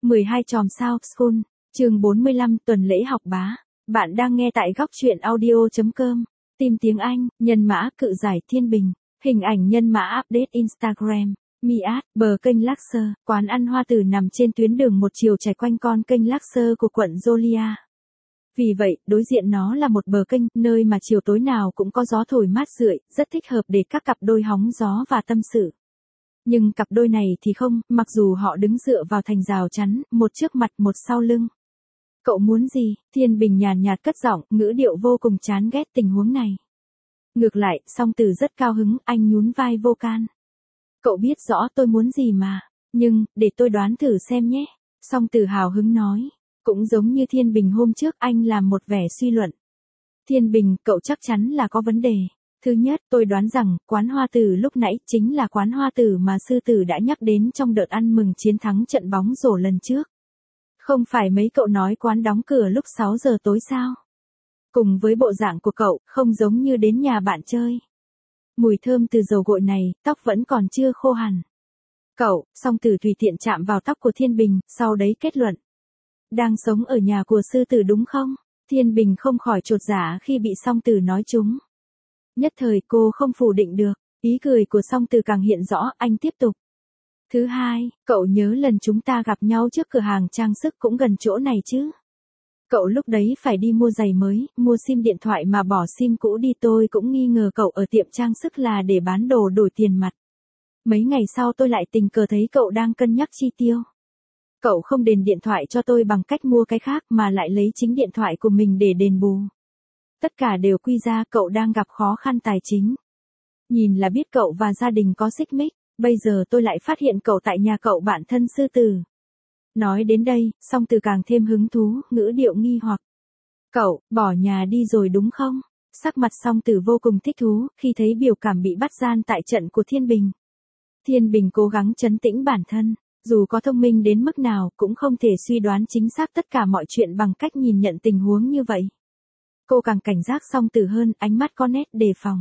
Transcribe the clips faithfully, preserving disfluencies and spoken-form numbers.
mười hai chòm sao School, chương bốn mươi lăm tuần lễ học bá. Bạn đang nghe tại góc truyện audio chấm com. Tìm tiếng Anh, nhân mã cự giải Thiên Bình, hình ảnh nhân mã update Instagram. Miat, bờ kênh Lắc-sơ, quán ăn hoa tử nằm trên tuyến đường một chiều trải quanh con kênh Lắc-sơ của quận Jolia. Vì vậy, đối diện nó là một bờ kênh, nơi mà chiều tối nào cũng có gió thổi mát rượi, rất thích hợp để các cặp đôi hóng gió và tâm sự. Nhưng cặp đôi này thì không, mặc dù họ đứng dựa vào thành rào chắn, một trước mặt một sau lưng. Cậu muốn gì? Thiên Bình nhàn nhạt cất giọng, ngữ điệu vô cùng chán ghét tình huống này. Ngược lại, Song Tử rất cao hứng, anh nhún vai vô can. Cậu biết rõ tôi muốn gì mà, nhưng, để tôi đoán thử xem nhé. Song Tử hào hứng nói. Cũng giống như Thiên Bình hôm trước anh làm một vẻ suy luận. Thiên Bình, cậu chắc chắn là có vấn đề. Thứ nhất, tôi đoán rằng, quán hoa tử lúc nãy chính là quán hoa tử mà sư tử đã nhắc đến trong đợt ăn mừng chiến thắng trận bóng rổ lần trước. Không phải mấy cậu nói quán đóng cửa lúc sáu giờ tối sao? Cùng với bộ dạng của cậu, không giống như đến nhà bạn chơi. Mùi thơm từ dầu gội này, tóc vẫn còn chưa khô hẳn. Cậu, Song Tử tùy tiện chạm vào tóc của Thiên Bình, sau đấy kết luận. Đang sống ở nhà của sư tử đúng không? Thiên Bình không khỏi chột dạ khi bị Song Tử nói trúng. Nhất thời cô không phủ định được, ý cười của Song Tử càng hiện rõ, anh tiếp tục. Thứ hai, cậu nhớ lần chúng ta gặp nhau trước cửa hàng trang sức cũng gần chỗ này chứ? Cậu lúc đấy phải đi mua giày mới, mua sim điện thoại mà bỏ sim cũ đi, tôi cũng nghi ngờ cậu ở tiệm trang sức là để bán đồ đổi tiền mặt. Mấy ngày sau tôi lại tình cờ thấy cậu đang cân nhắc chi tiêu. Cậu không đền điện thoại cho tôi bằng cách mua cái khác mà lại lấy chính điện thoại của mình để đền bù. Tất cả đều quy ra cậu đang gặp khó khăn tài chính. Nhìn là biết cậu và gia đình có xích mích, bây giờ tôi lại phát hiện cậu tại nhà cậu bạn thân sư tử. Nói đến đây, Song Tử càng thêm hứng thú, ngữ điệu nghi hoặc. Cậu, bỏ nhà đi rồi đúng không? Sắc mặt Song Tử vô cùng thích thú, khi thấy biểu cảm bị bắt gian tại trận của Thiên Bình. Thiên Bình cố gắng trấn tĩnh bản thân. Dù có thông minh đến mức nào cũng không thể suy đoán chính xác tất cả mọi chuyện bằng cách nhìn nhận tình huống như vậy. Cô càng cảnh giác Song Tử hơn, ánh mắt có nét đề phòng.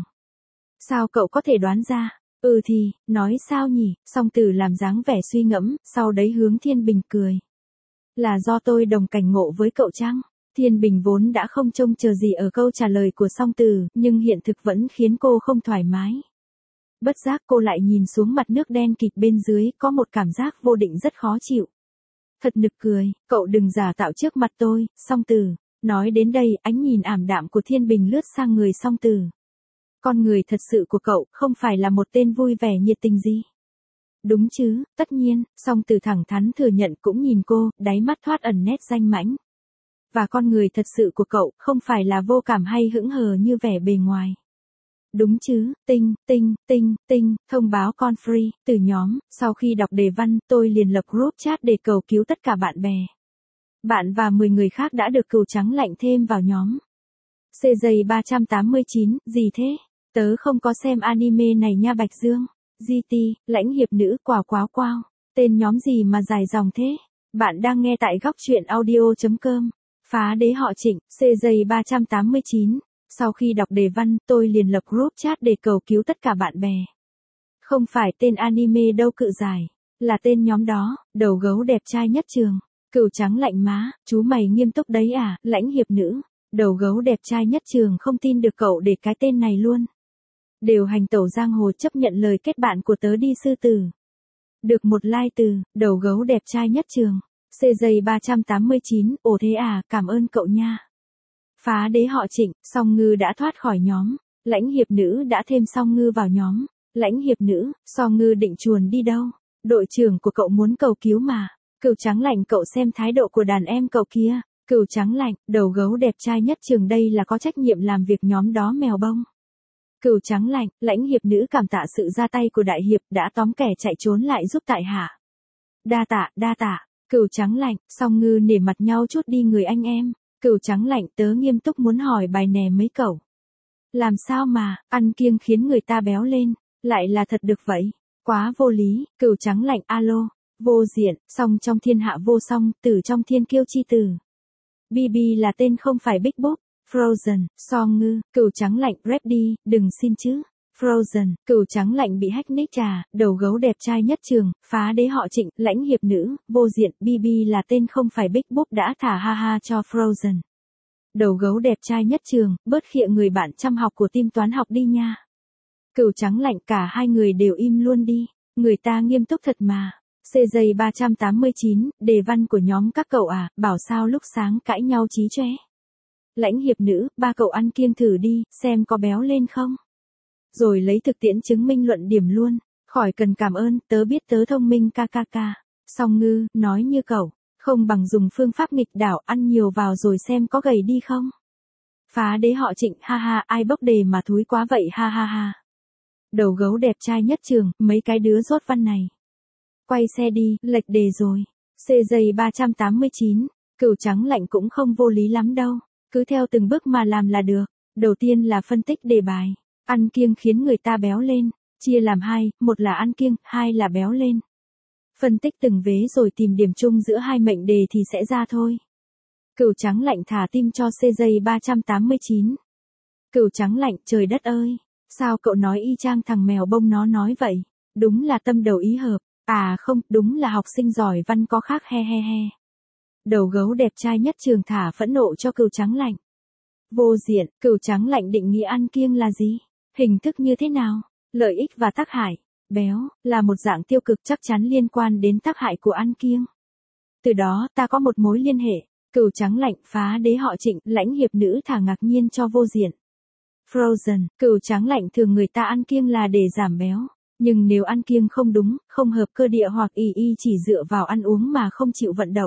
Sao cậu có thể đoán ra? Ừ thì, nói sao nhỉ? Song Tử làm dáng vẻ suy ngẫm, sau đấy hướng Thiên Bình cười. Là do tôi đồng cảnh ngộ với cậu chăng? Thiên Bình vốn đã không trông chờ gì ở câu trả lời của Song Tử, nhưng hiện thực vẫn khiến cô không thoải mái. Bất giác cô lại nhìn xuống mặt nước đen kịt bên dưới, có một cảm giác vô định rất khó chịu. Thật nực cười, cậu đừng giả tạo trước mặt tôi, Song Tử. Nói đến đây, ánh nhìn ảm đạm của Thiên Bình lướt sang người Song Tử. Con người thật sự của cậu không phải là một tên vui vẻ nhiệt tình gì. Đúng chứ, tất nhiên, Song Tử thẳng thắn thừa nhận, cũng nhìn cô, đáy mắt thoát ẩn nét danh mãnh. Và con người thật sự của cậu không phải là vô cảm hay hững hờ như vẻ bề ngoài. Đúng chứ, tinh, tinh, tinh, tinh, thông báo con free, từ nhóm, sau khi đọc đề văn, tôi liền lập group chat để cầu cứu tất cả bạn bè. Bạn và mười người khác đã được cừu trắng lạnh thêm vào nhóm. xê gi ba trăm tám mươi chín, gì thế? Tớ không có xem anime này nha Bạch Dương. giê tê, lãnh hiệp nữ quả quáo quao. Tên nhóm gì mà dài dòng thế? Bạn đang nghe tại góc truyện audio chấm com. Phá đế họ Trịnh, xê gi ba trăm tám mươi chín. Sau khi đọc đề văn, tôi liền lập group chat để cầu cứu tất cả bạn bè. Không phải tên anime đâu cự giải, là tên nhóm đó, đầu gấu đẹp trai nhất trường. Cừu trắng lạnh má, chú mày nghiêm túc đấy à, lãnh hiệp nữ, đầu gấu đẹp trai nhất trường không tin được cậu để cái tên này luôn. Đều hành tẩu giang hồ chấp nhận lời kết bạn của tớ đi sư tử. Được một like từ, đầu gấu đẹp trai nhất trường. xê gi ba trăm tám mươi chín, ồ thế à, cảm ơn cậu nha. Phá đế họ Trịnh, Song Ngư đã thoát khỏi nhóm. Lãnh hiệp nữ đã thêm Song Ngư vào nhóm. Lãnh hiệp nữ, Song Ngư định chuồn đi đâu? Đội trưởng của cậu muốn cầu cứu mà. Cừu trắng lạnh, cậu xem thái độ của đàn em cậu kia. Cừu trắng lạnh, đầu gấu đẹp trai nhất trường đây là có trách nhiệm làm việc nhóm đó mèo bông. Cừu trắng lạnh, lãnh hiệp nữ cảm tạ sự ra tay của đại hiệp, đã tóm kẻ chạy trốn lại giúp tại hạ. Đa tạ, đa tạ. Cừu trắng lạnh, Song Ngư nể mặt nhau chút đi người anh em. Cừu trắng lạnh, tớ nghiêm túc muốn hỏi bài nè mấy cậu. Làm sao mà, ăn kiêng khiến người ta béo lên, lại là thật được vậy? Quá vô lý. Cừu trắng lạnh, alo, vô diện, song trong thiên hạ vô song, tử trong thiên kiêu chi tử. bê bê là tên không phải Big Book, Frozen, Song Ngư, Cừu trắng lạnh, rap đi, đừng xin chứ. Frozen, cừu trắng lạnh bị hack nick trà, đầu gấu đẹp trai nhất trường, phá đế họ Trịnh, lãnh hiệp nữ, vô diện, bê bê là tên không phải Big Book đã thả ha ha cho Frozen. Đầu gấu đẹp trai nhất trường, bớt khịa người bạn chăm học của team toán học đi nha. Cừu trắng lạnh, cả hai người đều im luôn đi, người ta nghiêm túc thật mà. xê gi ba trăm tám mươi chín, đề văn của nhóm các cậu à, bảo sao lúc sáng cãi nhau chí chóe. Lãnh hiệp nữ, ba cậu ăn kiêng thử đi, xem có béo lên không. Rồi lấy thực tiễn chứng minh luận điểm luôn, khỏi cần cảm ơn, tớ biết tớ thông minh ca ca ca. Song ngư, nói như cậu, không bằng dùng phương pháp nghịch đảo, ăn nhiều vào rồi xem có gầy đi không. Phá đế họ Trịnh, ha ha, ai bốc đề mà thúi quá vậy ha ha ha. Đầu gấu đẹp trai nhất trường, mấy cái đứa rốt văn này. Quay xe đi, lệch đề rồi. xê gi ba trăm tám mươi chín, cừu trắng lạnh cũng không vô lý lắm đâu, cứ theo từng bước mà làm là được. Đầu tiên là phân tích đề bài. Ăn kiêng khiến người ta béo lên, chia làm hai, một là ăn kiêng, hai là béo lên. Phân tích từng vế rồi tìm điểm chung giữa hai mệnh đề thì sẽ ra thôi. Cừu trắng lạnh thả tim cho xê gi ba trăm tám mươi chín. Cừu trắng lạnh, trời đất ơi, sao cậu nói y chang thằng mèo bông nó nói vậy, đúng là tâm đầu ý hợp, à không, đúng là học sinh giỏi văn có khác he he he. Đầu gấu đẹp trai nhất trường thả phẫn nộ cho cừu trắng lạnh. Vô diện, cừu trắng lạnh định nghĩa ăn kiêng là gì? Hình thức như thế nào? Lợi ích và tác hại. Béo, là một dạng tiêu cực chắc chắn liên quan đến tác hại của ăn kiêng. Từ đó ta có một mối liên hệ. Cừu trắng lạnh, phá đế họ Trịnh, lãnh hiệp nữ thả ngạc nhiên cho vô diện. Frozen, cừu trắng lạnh thường người ta ăn kiêng là để giảm béo. Nhưng nếu ăn kiêng không đúng, không hợp cơ địa hoặc y y chỉ dựa vào ăn uống mà không chịu vận động,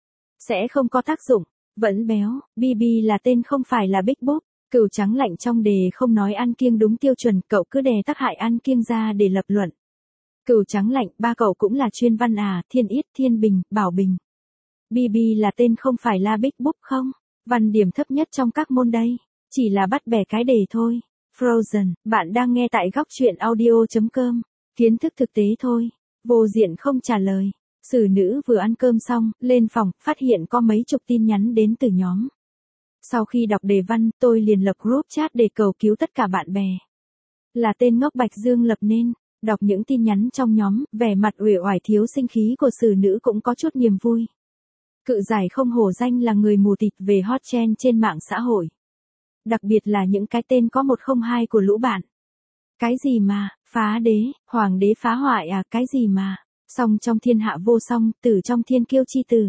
sẽ không có tác dụng. Vẫn béo, bê bê là tên không phải là Big Book. Cừu trắng lạnh trong đề không nói ăn kiêng đúng tiêu chuẩn, cậu cứ đè tác hại ăn kiêng ra để lập luận. Cừu trắng lạnh, ba cậu cũng là chuyên văn à, Thiên Yết, Thiên Bình, Bảo Bình. bê bê là tên không phải là Big Book không? Văn điểm thấp nhất trong các môn đây, chỉ là bắt bẻ cái đề thôi. Frozen, bạn đang nghe tại góc truyện audio chấm com, kiến thức thực tế thôi. Vô diện không trả lời. Xử nữ vừa ăn cơm xong, lên phòng, phát hiện có mấy chục tin nhắn đến từ nhóm. Sau khi đọc đề văn, tôi liền lập group chat để cầu cứu tất cả bạn bè. Là tên ngốc Bạch Dương lập nên, đọc những tin nhắn trong nhóm, vẻ mặt uể oải thiếu sinh khí của xử nữ cũng có chút niềm vui. Cự giải không hổ danh là người mù tịt về hot trend trên mạng xã hội. Đặc biệt là những cái tên có một không hai của lũ bạn. Cái gì mà, phá đế, hoàng đế phá hoại à, cái gì mà, song trong thiên hạ vô song, tử trong thiên kiêu chi tử.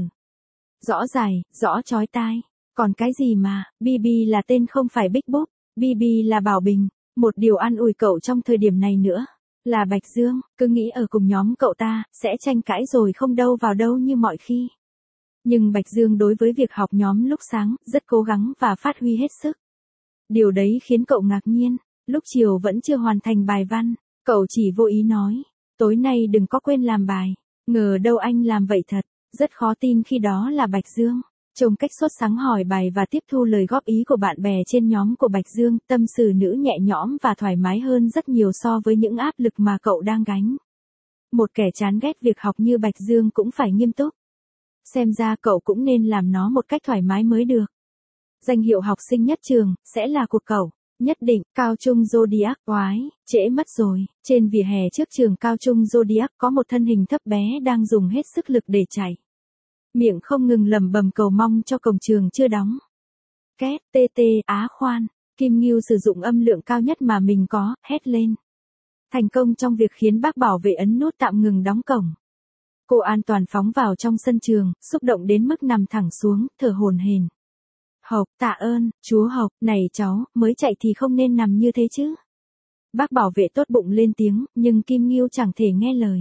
Rõ dài, rõ chói tai. Còn cái gì mà, bê bê là tên không phải Big Book, bê bê là Bảo Bình. Một điều an ủi cậu trong thời điểm này nữa, là Bạch Dương, cứ nghĩ ở cùng nhóm cậu ta, sẽ tranh cãi rồi không đâu vào đâu như mọi khi. Nhưng Bạch Dương đối với việc học nhóm lúc sáng, rất cố gắng và phát huy hết sức. Điều đấy khiến cậu ngạc nhiên, lúc chiều vẫn chưa hoàn thành bài văn, cậu chỉ vô ý nói, tối nay đừng có quên làm bài, ngờ đâu anh làm vậy thật, rất khó tin khi đó là Bạch Dương. Trông cách sốt sắng hỏi bài và tiếp thu lời góp ý của bạn bè trên nhóm của Bạch Dương, tâm sự nữ nhẹ nhõm và thoải mái hơn rất nhiều so với những áp lực mà cậu đang gánh. Một kẻ chán ghét việc học như Bạch Dương cũng phải nghiêm túc. Xem ra cậu cũng nên làm nó một cách thoải mái mới được. Danh hiệu học sinh nhất trường, sẽ là của cậu. Nhất định, cao trung Zodiac, oái, trễ mất rồi. Trên vỉa hè trước trường cao trung Zodiac có một thân hình thấp bé đang dùng hết sức lực để chạy. Miệng không ngừng lẩm bẩm cầu mong cho cổng trường chưa đóng. Két, tê tê, á khoan. Kim Ngưu sử dụng âm lượng cao nhất mà mình có, hét lên. Thành công trong việc khiến bác bảo vệ ấn nút tạm ngừng đóng cổng. Cô an toàn phóng vào trong sân trường, xúc động đến mức nằm thẳng xuống, thở hổn hển. Hộc, tạ ơn, chúa Hộc, này cháu, mới chạy thì không nên nằm như thế chứ. Bác bảo vệ tốt bụng lên tiếng, nhưng Kim Ngưu chẳng thể nghe lời.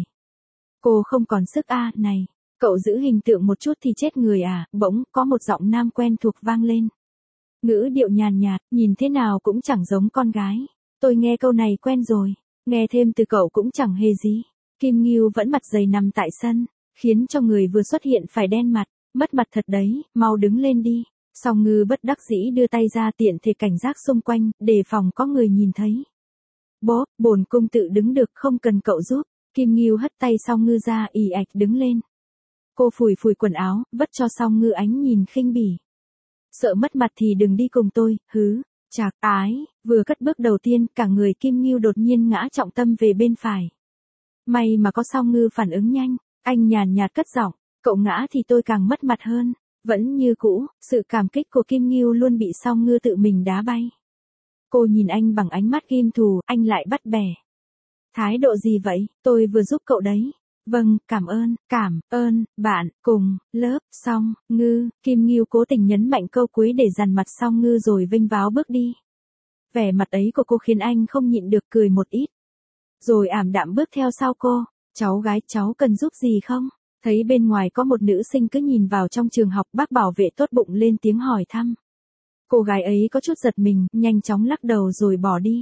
Cô không còn sức a, à, này, cậu giữ hình tượng một chút thì chết người à, bỗng có một giọng nam quen thuộc vang lên. Ngữ điệu nhàn nhạt, nhìn thế nào cũng chẳng giống con gái. Tôi nghe câu này quen rồi, nghe thêm từ cậu cũng chẳng hề gì. Kim Ngưu vẫn mặt dày nằm tại sân, khiến cho người vừa xuất hiện phải đen mặt, mất mặt thật đấy, mau đứng lên đi. Song Ngư bất đắc dĩ đưa tay ra tiện thể cảnh giác xung quanh, đề phòng có người nhìn thấy. Bố, bổn cung tự đứng được không cần cậu giúp. Kim Ngưu hất tay Song Ngư ra ì ạch đứng lên. Cô phủi phủi quần áo, vất cho Song Ngư ánh nhìn khinh bỉ. Sợ mất mặt thì đừng đi cùng tôi, hứ, Chạc ái, vừa cất bước đầu tiên, cả người Kim Ngưu đột nhiên ngã trọng tâm về bên phải. May mà có Song Ngư phản ứng nhanh, anh nhàn nhạt cất giọng, cậu ngã thì tôi càng mất mặt hơn. Vẫn như cũ, sự cảm kích của Kim Ngưu luôn bị Song Ngư tự mình đá bay. Cô nhìn anh bằng ánh mắt ghim thù, anh lại bắt bẻ. Thái độ gì vậy, tôi vừa giúp cậu đấy. Vâng, cảm ơn, cảm ơn, bạn, cùng, lớp, Song Ngư. Kim Ngưu cố tình nhấn mạnh câu cuối để dằn mặt Song Ngư rồi vênh váo bước đi. Vẻ mặt ấy của cô khiến anh không nhịn được cười một ít. Rồi ảm đạm bước theo sau cô. Cháu gái, cháu cần giúp gì không? Thấy bên ngoài có một nữ sinh cứ nhìn vào trong trường học, bác bảo vệ tốt bụng lên tiếng hỏi thăm. Cô gái ấy có chút giật mình, nhanh chóng lắc đầu rồi bỏ đi.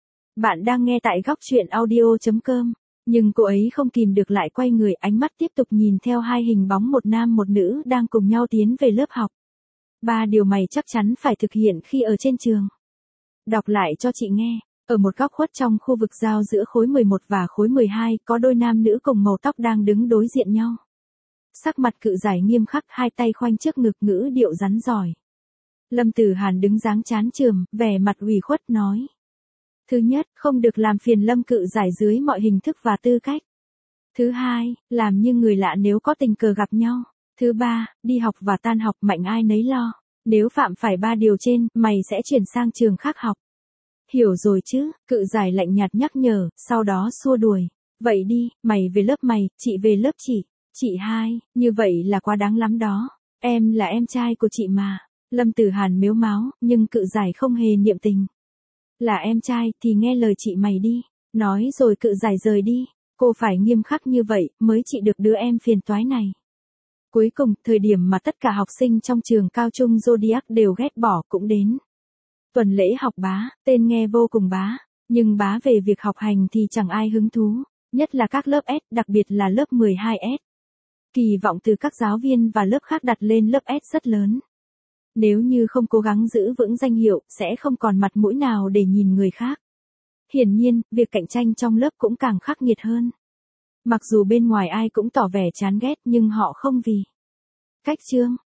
Bạn đang nghe tại góc truyện audio chấm com. Nhưng cô ấy không kìm được lại quay người, ánh mắt tiếp tục nhìn theo hai hình bóng một nam một nữ đang cùng nhau tiến về lớp học. Ba điều mày chắc chắn phải thực hiện khi ở trên trường. Đọc lại cho chị nghe. Ở một góc khuất trong khu vực giao giữa khối mười một và khối mười hai, có đôi nam nữ cùng màu tóc đang đứng đối diện nhau. Sắc mặt Cự Giải nghiêm khắc, hai tay khoanh trước ngực, ngữ điệu rắn giỏi. Lâm Tử Hàn đứng dáng chán chườm, vẻ mặt ủy khuất nói. Thứ nhất, không được làm phiền Lâm Cự Giải dưới mọi hình thức và tư cách. Thứ hai, làm như người lạ nếu có tình cờ gặp nhau. Thứ ba, đi học và tan học mạnh ai nấy lo. Nếu phạm phải ba điều trên, mày sẽ chuyển sang trường khác học. Hiểu rồi chứ, Cự Giải lạnh nhạt nhắc nhở, sau đó xua đuổi. Vậy đi, mày về lớp mày, chị về lớp chị. Chị hai, như vậy là quá đáng lắm đó. Em là em trai của chị mà. Lâm Tử Hàn mếu máo, nhưng Cự Giải không hề niệm tình. Là em trai thì nghe lời chị mày đi. Nói rồi Cự Giải rời đi. Cô phải nghiêm khắc như vậy mới trị được đứa em phiền toái này. Cuối cùng, thời điểm mà tất cả học sinh trong trường cao trung Zodiac đều ghét bỏ cũng đến. Tuần lễ học bá, tên nghe vô cùng bá, nhưng bá về việc học hành thì chẳng ai hứng thú, nhất là các lớp S, đặc biệt là lớp mười hai S. Kỳ vọng từ các giáo viên và lớp khác đặt lên lớp S rất lớn. Nếu như không cố gắng giữ vững danh hiệu, sẽ không còn mặt mũi nào để nhìn người khác. Hiển nhiên, việc cạnh tranh trong lớp cũng càng khắc nghiệt hơn. Mặc dù bên ngoài ai cũng tỏ vẻ chán ghét nhưng họ không vì cách chương,